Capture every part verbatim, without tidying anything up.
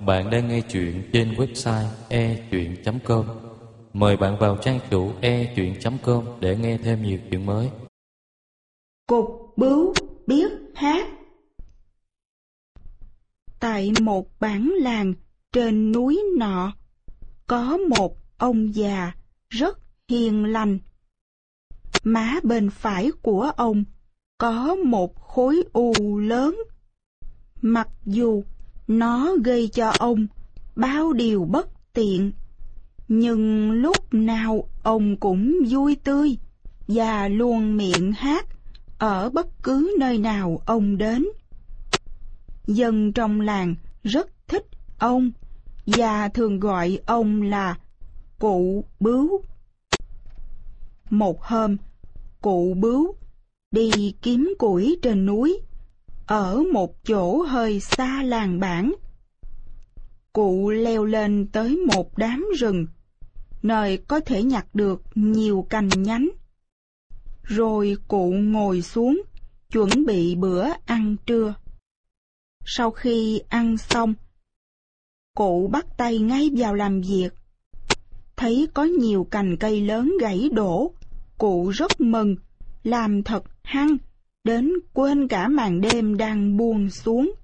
Bạn đang nghe chuyện trên website e chuyện chấm com. Mời bạn vào trang chủ e chuyện chấm com để nghe thêm nhiều chuyện mới. Cục bướu biết hát. Tại một bản làng trên núi nọ, có một ông già rất hiền lành. Má bên phải của ông có một khối u lớn. Mặc dù nó gây cho ông bao điều bất tiện, nhưng lúc nào ông cũng vui tươi và luôn miệng hát ở bất cứ nơi nào ông đến. Dân trong làng rất thích ông và thường gọi ông là Cụ Bướu. Một hôm, Cụ Bướu đi kiếm củi trên núi, ở một chỗ hơi xa làng bản. Cụ leo lên tới một đám rừng, nơi có thể nhặt được nhiều cành nhánh. Rồi cụ ngồi xuống, chuẩn bị bữa ăn trưa. Sau khi ăn xong, cụ bắt tay ngay vào làm việc. Thấy có nhiều cành cây lớn gãy đổ, cụ rất mừng, làm thật hăng, đến quên cả màn đêm đang buông xuống.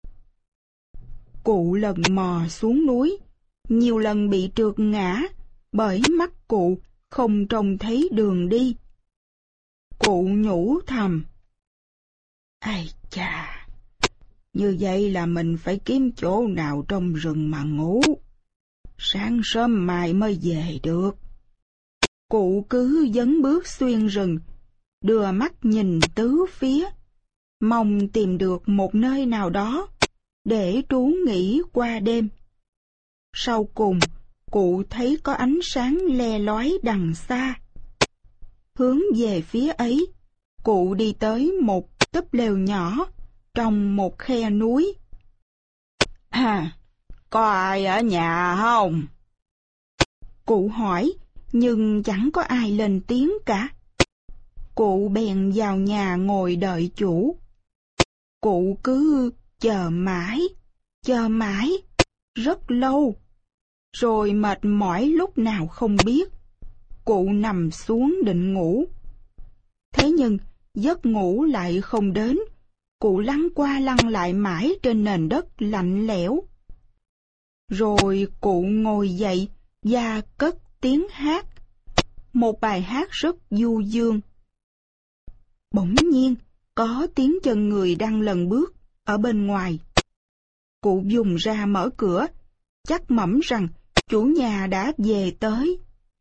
Cụ lần mò xuống núi, nhiều lần bị trượt ngã, bởi mắt cụ không trông thấy đường đi. Cụ nhủ thầm: "Ai chà, như vậy là mình phải kiếm chỗ nào trong rừng mà ngủ. Sáng sớm mai mới về được." Cụ cứ dấn bước xuyên rừng, đưa mắt nhìn tứ phía, mong tìm được một nơi nào đó để trú nghỉ qua đêm. Sau cùng, cụ thấy có ánh sáng le lói đằng xa. Hướng về phía ấy, cụ đi tới một túp lều nhỏ trong một khe núi. "À, có ai ở nhà không?" Cụ hỏi, nhưng chẳng có ai lên tiếng cả. Cụ bèn vào nhà ngồi đợi chủ. Cụ cứ chờ mãi, chờ mãi, rất lâu. Rồi mệt mỏi lúc nào không biết, cụ nằm xuống định ngủ. Thế nhưng giấc ngủ lại không đến, cụ lăn qua lăn lại mãi trên nền đất lạnh lẽo. Rồi cụ ngồi dậy và cất tiếng hát, một bài hát rất du dương. Bỗng nhiên có tiếng chân người đang lần bước ở bên ngoài. Cụ vùng ra mở cửa, chắc mẩm rằng chủ nhà đã về tới.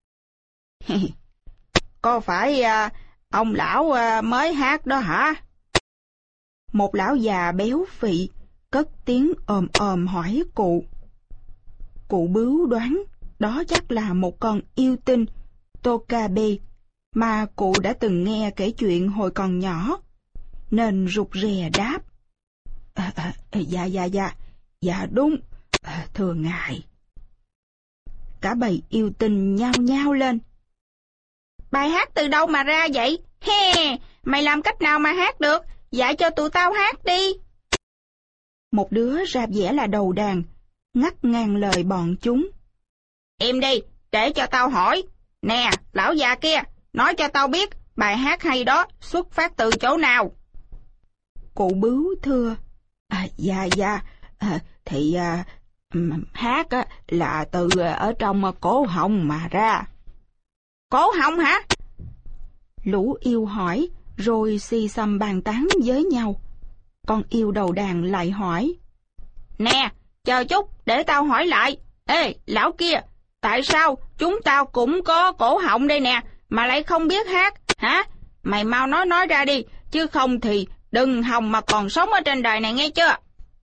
"Có phải à, ông lão à, mới hát đó hả?" Một lão già béo phị cất tiếng ồm ồm hỏi cụ. Cụ Bướu đoán đó chắc là một con yêu tinh Tokabe mà cụ đã từng nghe kể chuyện hồi còn nhỏ, nên rụt rè đáp: à, à, dạ dạ dạ dạ đúng, à, thưa ngài." Cả bầy yêu tinh nhao nhao lên: "Bài hát từ đâu mà ra vậy? He, mày làm cách nào mà hát được? Dạy cho tụi tao hát đi." Một đứa ra vẻ là đầu đàn, ngắt ngang lời bọn chúng: "Im đi, để cho tao hỏi. Nè, lão già kia, nói cho tao biết bài hát hay đó xuất phát từ chỗ nào?" Cụ Bướu thưa: À, dạ dạ, à, thì à, hát á, là từ ở trong cổ họng mà ra. Cổ họng hả? Lũ yêu hỏi, rồi xì xầm bàn tán với nhau. Con yêu đầu đàn lại hỏi: Nè, chờ chút, để tao hỏi lại. Ê, lão kia, tại sao chúng tao cũng có cổ họng đây nè, mà lại không biết hát, hả? Mày mau nói nói ra đi, chứ không thì đừng hòng mà còn sống ở trên đời này nghe chưa?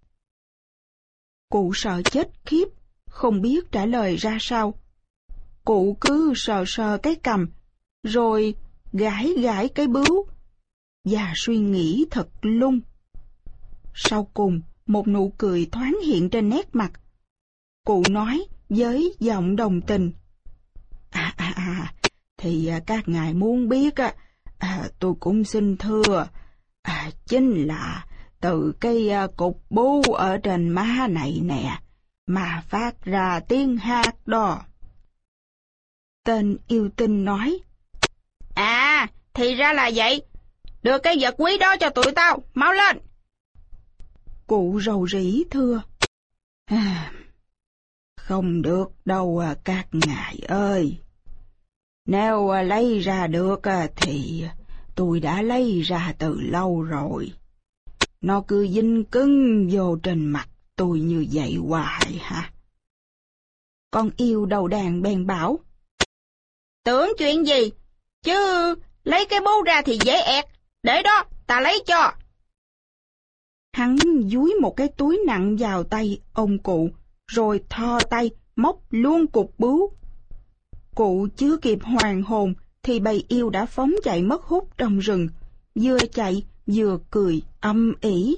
Cụ sợ chết khiếp, không biết trả lời ra sao. Cụ cứ sờ sờ cái cằm, rồi gãi gãi cái bướu, và suy nghĩ thật lung. Sau cùng, một nụ cười thoáng hiện trên nét mặt. Cụ nói với giọng đồng tình: À, à, à, thì các ngài muốn biết, à, tôi cũng xin thưa, à, chính là từ cái cục bú ở trên má này nè, mà phát ra tiếng hát đó. Tên yêu tinh nói, à, thì ra là vậy. Đưa cái vật quý đó cho tụi tao, mau lên. Cụ rầu rĩ thưa, à, không được đâu à, các ngài ơi. Nếu à, lấy ra được à, thì tôi đã lấy ra từ lâu rồi. Nó cứ dính cứng vô trên mặt tôi như vậy hoài hả? Con yêu đầu đàn bèn bảo, tưởng chuyện gì, chứ lấy cái bú ra thì dễ ẹt, để đó, ta lấy cho. Hắn dúi một cái túi nặng vào tay ông cụ, rồi thò tay móc luôn cục bướu. Cụ chưa kịp hoàn hồn thì bầy yêu đã phóng chạy mất hút trong rừng, vừa chạy vừa cười âm ỉ.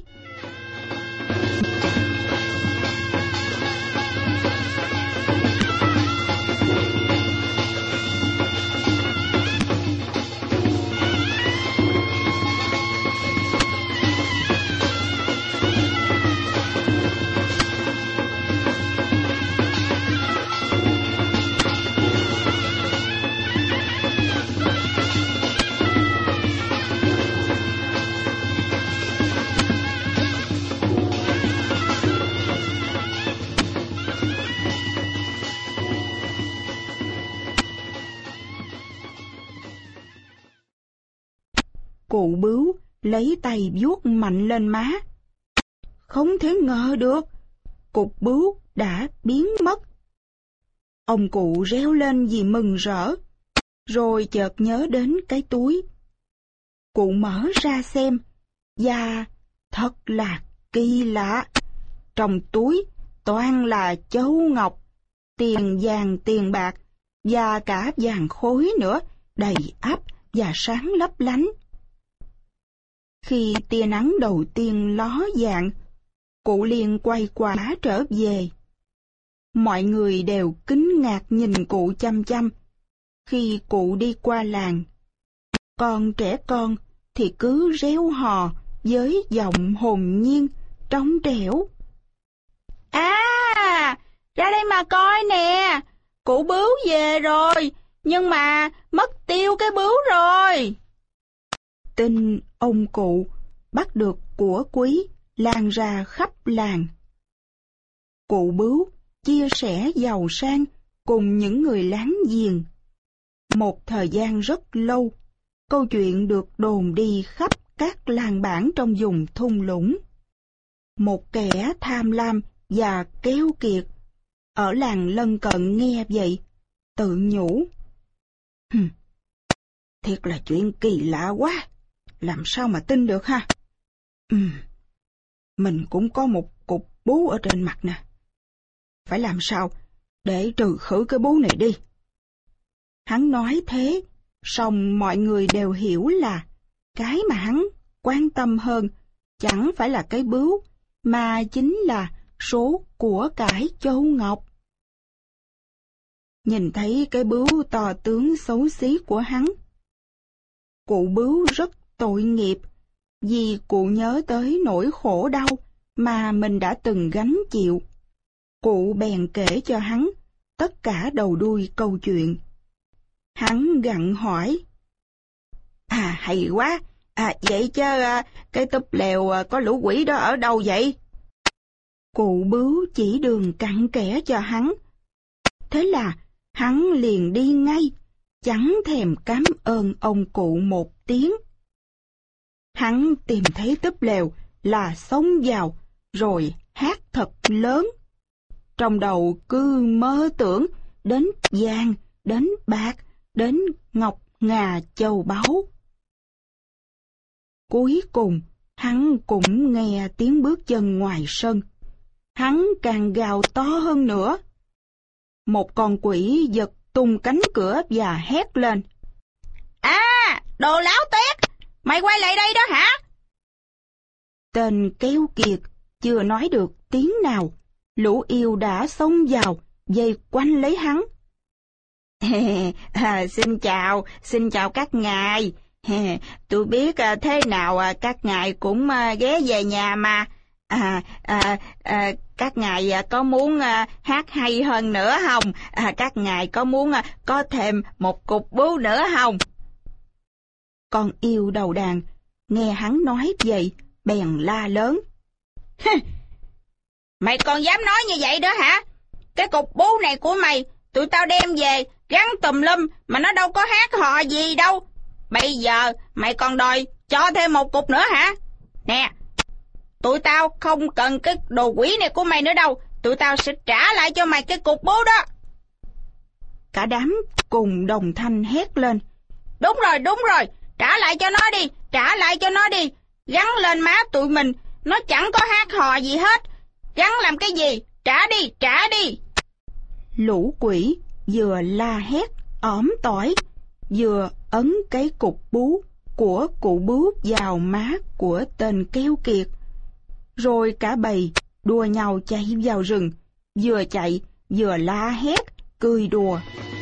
Cụ bướu lấy tay vuốt mạnh lên má. Không thể ngờ được, cục bướu đã biến mất. Ông cụ reo lên vì mừng rỡ, rồi chợt nhớ đến cái túi. Cụ mở ra xem, và thật là kỳ lạ. Trong túi toàn là châu ngọc, tiền vàng tiền bạc, và cả vàng khối nữa, đầy ắp và sáng lấp lánh. Khi tia nắng đầu tiên ló dạng, cụ liền quay quả trở về. Mọi người đều kinh ngạc nhìn cụ chăm chăm khi cụ đi qua làng. Còn trẻ con thì cứ réo hò với giọng hồn nhiên, trong trẻo. À, ra đây mà coi nè, cụ bướu về rồi, nhưng mà mất tiêu cái bướu rồi. Tin ông cụ bắt được của quý lan ra khắp làng. Cụ bướu chia sẻ giàu sang cùng những người láng giềng. Một thời gian rất lâu, câu chuyện được đồn đi khắp các làng bản trong vùng thung lũng. Một kẻ tham lam và keo kiệt ở làng lân cận nghe vậy, tự nhủ, Hừm, thiệt là chuyện kỳ lạ quá, làm sao mà tin được ha? Ừm, mình cũng có một cục bú ở trên mặt nè. Phải làm sao để trừ khử cái bú này đi? Hắn nói thế, song mọi người đều hiểu là cái mà hắn quan tâm hơn chẳng phải là cái bướu, mà chính là số của cải châu ngọc. Nhìn thấy cái bướu to tướng xấu xí của hắn, cụ bướu rất tội nghiệp, vì cụ nhớ tới nỗi khổ đau mà mình đã từng gánh chịu. Cụ bèn kể cho hắn tất cả đầu đuôi câu chuyện. Hắn gặng hỏi, À hay quá, à vậy chứ à, cái túp lều à, có lũ quỷ đó ở đâu vậy? Cụ bướu chỉ đường cặn kẽ cho hắn. Thế là hắn liền đi ngay, chẳng thèm cám ơn ông cụ một tiếng. Hắn tìm thấy túp lều là xông vào, rồi hát thật lớn. Trong đầu cứ mơ tưởng đến vàng, đến bạc, đến ngọc ngà châu báu. Cuối cùng, hắn cũng nghe tiếng bước chân ngoài sân. Hắn càng gào to hơn nữa. Một con quỷ giật tung cánh cửa và hét lên. À, đồ láo tét, mày quay lại đây đó hả? Tên keo kiệt chưa nói được tiếng nào, lũ yêu đã xông vào, vây quanh lấy hắn. à, xin chào, xin chào các ngài. Tôi biết thế nào các ngài cũng ghé về nhà mà. À, à, à, các ngài à, có muốn à, hát hay hơn nữa không? À, các ngài có muốn à, có thêm một cục bú nữa không? Con yêu đầu đàn nghe hắn nói vậy, bèn la lớn. Mày còn dám nói như vậy nữa hả? Cái cục bú này của mày, tụi tao đem về, gắn tùm lum, mà nó đâu có hát hò gì đâu. Bây giờ, mày còn đòi cho thêm một cục nữa hả? Nè, tụi tao không cần cái đồ quỷ này của mày nữa đâu, tụi tao sẽ trả lại cho mày cái cục bú đó. Cả đám cùng đồng thanh hét lên. Đúng rồi, đúng rồi, trả lại cho nó đi, trả lại cho nó đi. Gắn lên má tụi mình, nó chẳng có hát hò gì hết. Gắn làm cái gì? Trả đi, trả đi. Lũ quỷ vừa la hét, ỏm tỏi, vừa ấn cái cục bú của cụ bướu vào má của tên keo kiệt. Rồi cả bầy đua nhau chạy vào rừng, vừa chạy vừa la hét, cười đùa.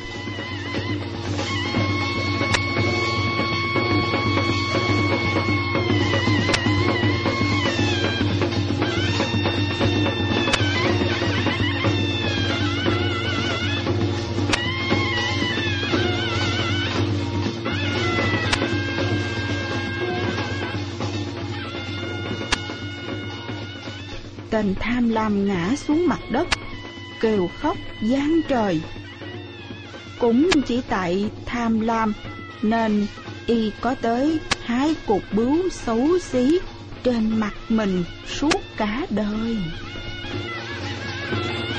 Tên tham lam ngã xuống mặt đất, kêu khóc giang trời. Cũng chỉ tại tham lam nên y có tới hai cục bướu xấu xí trên mặt mình suốt cả đời.